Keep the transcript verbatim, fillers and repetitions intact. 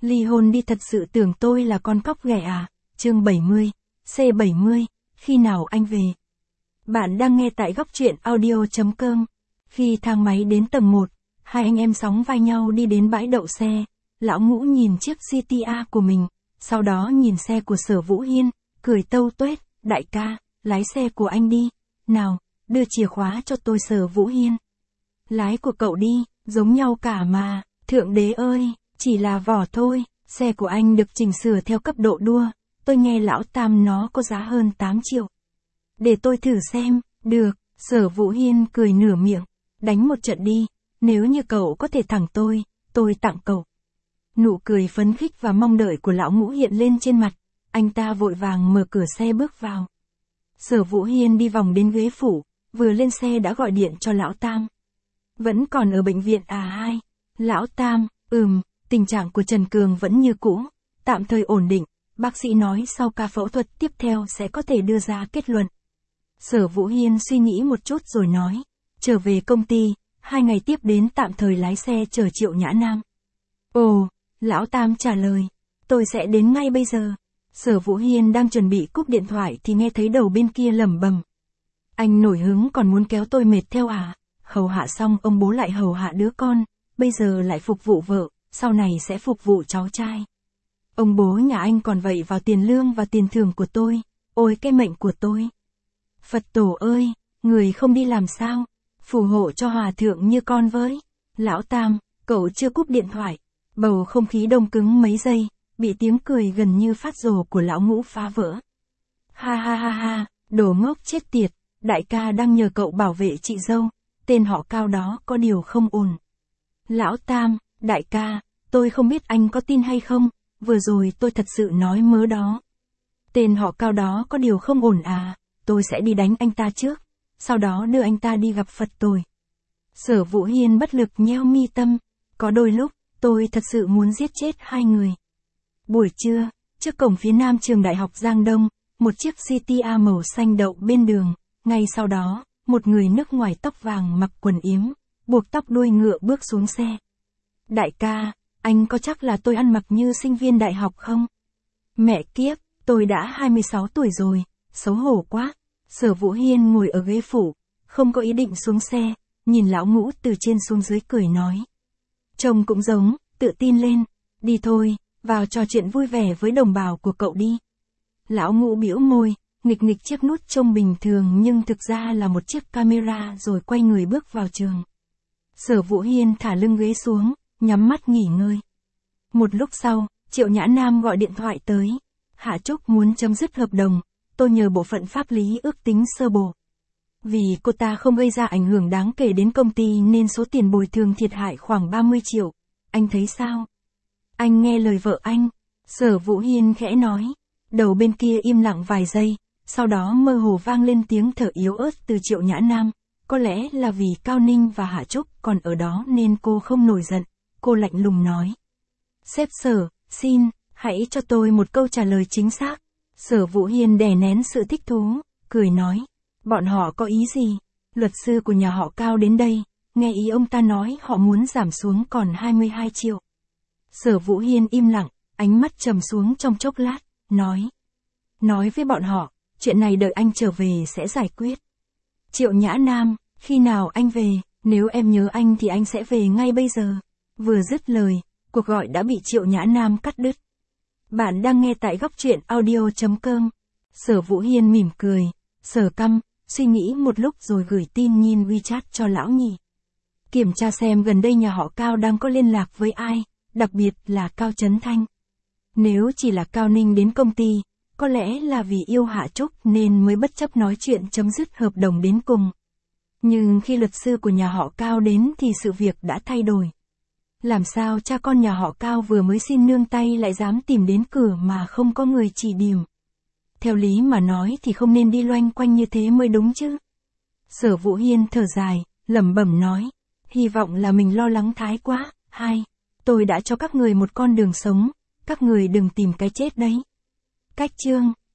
Ly hôn đi, thật sự tưởng tôi là con cóc ghẻ à? Chương bảy mươi, C bảy mươi, khi nào anh về? Bạn đang nghe tại góc truyện audio.com. Khi thang máy đến tầng một, hai anh em sóng vai nhau đi đến bãi đậu xe. Lão Ngũ nhìn chiếc giê tê a của mình, sau đó nhìn xe của Sở Vũ Hiên, cười tâu tuét, đại ca, lái xe của anh đi. Nào, đưa chìa khóa cho tôi. Sở Vũ Hiên. Lái của cậu đi, giống nhau cả mà, thượng đế ơi, chỉ là vỏ thôi, xe của anh được chỉnh sửa theo cấp độ đua, tôi nghe lão Tam nó có giá hơn tám triệu. Để tôi thử xem, được, Sở Vũ Hiên cười nửa miệng, đánh một trận đi, nếu như cậu có thể thẳng tôi, tôi tặng cậu. Nụ cười phấn khích và mong đợi của lão Ngũ hiện lên trên mặt, anh ta vội vàng mở cửa xe bước vào. Sở Vũ Hiên đi vòng đến ghế phủ, vừa lên xe đã gọi điện cho lão Tam. Vẫn còn ở bệnh viện à hai? Lão Tam, ừm, tình trạng của Trần Cường vẫn như cũ, tạm thời ổn định, bác sĩ nói sau ca phẫu thuật tiếp theo sẽ có thể đưa ra kết luận. Sở Vũ Hiên suy nghĩ một chút rồi nói, trở về công ty, hai ngày tiếp đến tạm thời lái xe chở Triệu Nhã Nam. Ồ, lão Tam trả lời, tôi sẽ đến ngay bây giờ. Sở Vũ Hiên đang chuẩn bị cúp điện thoại thì nghe thấy đầu bên kia lẩm bẩm. Anh nổi hứng còn muốn kéo tôi mệt theo à? Hầu hạ xong ông bố lại hầu hạ đứa con, bây giờ lại phục vụ vợ, sau này sẽ phục vụ cháu trai. Ông bố nhà anh còn vậy vào tiền lương và tiền thưởng của tôi, ôi cái mệnh của tôi. Phật tổ ơi, người không đi làm sao, phù hộ cho hòa thượng như con với. Lão Tam, cậu chưa cúp điện thoại, bầu không khí đông cứng mấy giây, bị tiếng cười gần như phát rồ của lão Ngũ phá vỡ. Ha ha ha ha, đồ ngốc chết tiệt, đại ca đang nhờ cậu bảo vệ chị dâu, tên họ Cao đó có điều không ổn. Lão Tam, đại ca, tôi không biết anh có tin hay không, vừa rồi tôi thật sự nói mớ đó. Tên họ Cao đó có điều không ổn à, tôi sẽ đi đánh anh ta trước, sau đó đưa anh ta đi gặp Phật tôi. Sở Vũ Hiên bất lực nheo mi tâm, có đôi lúc, tôi thật sự muốn giết chết hai người. Buổi trưa, trước cổng phía nam trường đại học Giang Đông, một chiếc giê tê a màu xanh đậu bên đường, ngay sau đó, một người nước ngoài tóc vàng mặc quần yếm, buộc tóc đuôi ngựa bước xuống xe. Đại ca, anh có chắc là tôi ăn mặc như sinh viên đại học không? Mẹ kiếp, tôi đã hai mươi sáu tuổi rồi, xấu hổ quá. Sở Vũ Hiên ngồi ở ghế phụ, không có ý định xuống xe, nhìn lão Ngũ từ trên xuống dưới cười nói. Trông cũng giống, tự tin lên, đi thôi, vào trò chuyện vui vẻ với đồng bào của cậu đi. Lão Ngũ bĩu môi, nghịch nghịch chiếc nút trông bình thường nhưng thực ra là một chiếc camera rồi quay người bước vào trường. Sở Vũ Hiên thả lưng ghế xuống, nhắm mắt nghỉ ngơi. Một lúc sau, Triệu Nhã Nam gọi điện thoại tới. Hạ Trúc muốn chấm dứt hợp đồng, tôi nhờ bộ phận pháp lý ước tính sơ bộ. Vì cô ta không gây ra ảnh hưởng đáng kể đến công ty nên số tiền bồi thường thiệt hại khoảng ba mươi triệu. Anh thấy sao? Anh nghe lời vợ anh. Sở Vũ Hiên khẽ nói. Đầu bên kia im lặng vài giây, sau đó mơ hồ vang lên tiếng thở yếu ớt từ Triệu Nhã Nam. Có lẽ là vì Cao Ninh và Hạ Trúc còn ở đó nên cô không nổi giận. Cô lạnh lùng nói. Sếp Sở, xin, hãy cho tôi một câu trả lời chính xác. Sở Vũ Hiên đè nén sự thích thú, cười nói. Bọn họ có ý gì? Luật sư của nhà họ Cao đến đây, nghe ý ông ta nói họ muốn giảm xuống còn hai mươi hai triệu. Sở Vũ Hiên im lặng, ánh mắt trầm xuống trong chốc lát, nói. Nói với bọn họ, chuyện này đợi anh trở về sẽ giải quyết. Triệu Nhã Nam, khi nào anh về, nếu em nhớ anh thì anh sẽ về ngay bây giờ. Vừa dứt lời, cuộc gọi đã bị Triệu Nhã Nam cắt đứt. Bạn đang nghe tại góc truyện audio.com. Sở Vũ Hiên mỉm cười, Sở căm, suy nghĩ một lúc rồi gửi tin nhìn WeChat cho lão nhị. Kiểm tra xem gần đây nhà họ Cao đang có liên lạc với ai, đặc biệt là Cao Chấn Thanh. Nếu chỉ là Cao Ninh đến công ty, có lẽ là vì yêu Hạ Trúc nên mới bất chấp nói chuyện chấm dứt hợp đồng đến cùng. Nhưng khi luật sư của nhà họ Cao đến thì sự việc đã thay đổi. Làm sao cha con nhà họ Cao vừa mới xin nương tay lại dám tìm đến cửa mà không có người chỉ điểm. Theo lý mà nói thì không nên đi loanh quanh như thế mới đúng chứ. Sở Vũ Hiên thở dài, lẩm bẩm nói. Hy vọng là mình lo lắng thái quá. Hai, tôi đã cho các người một con đường sống, các người đừng tìm cái chết đấy. Cách chương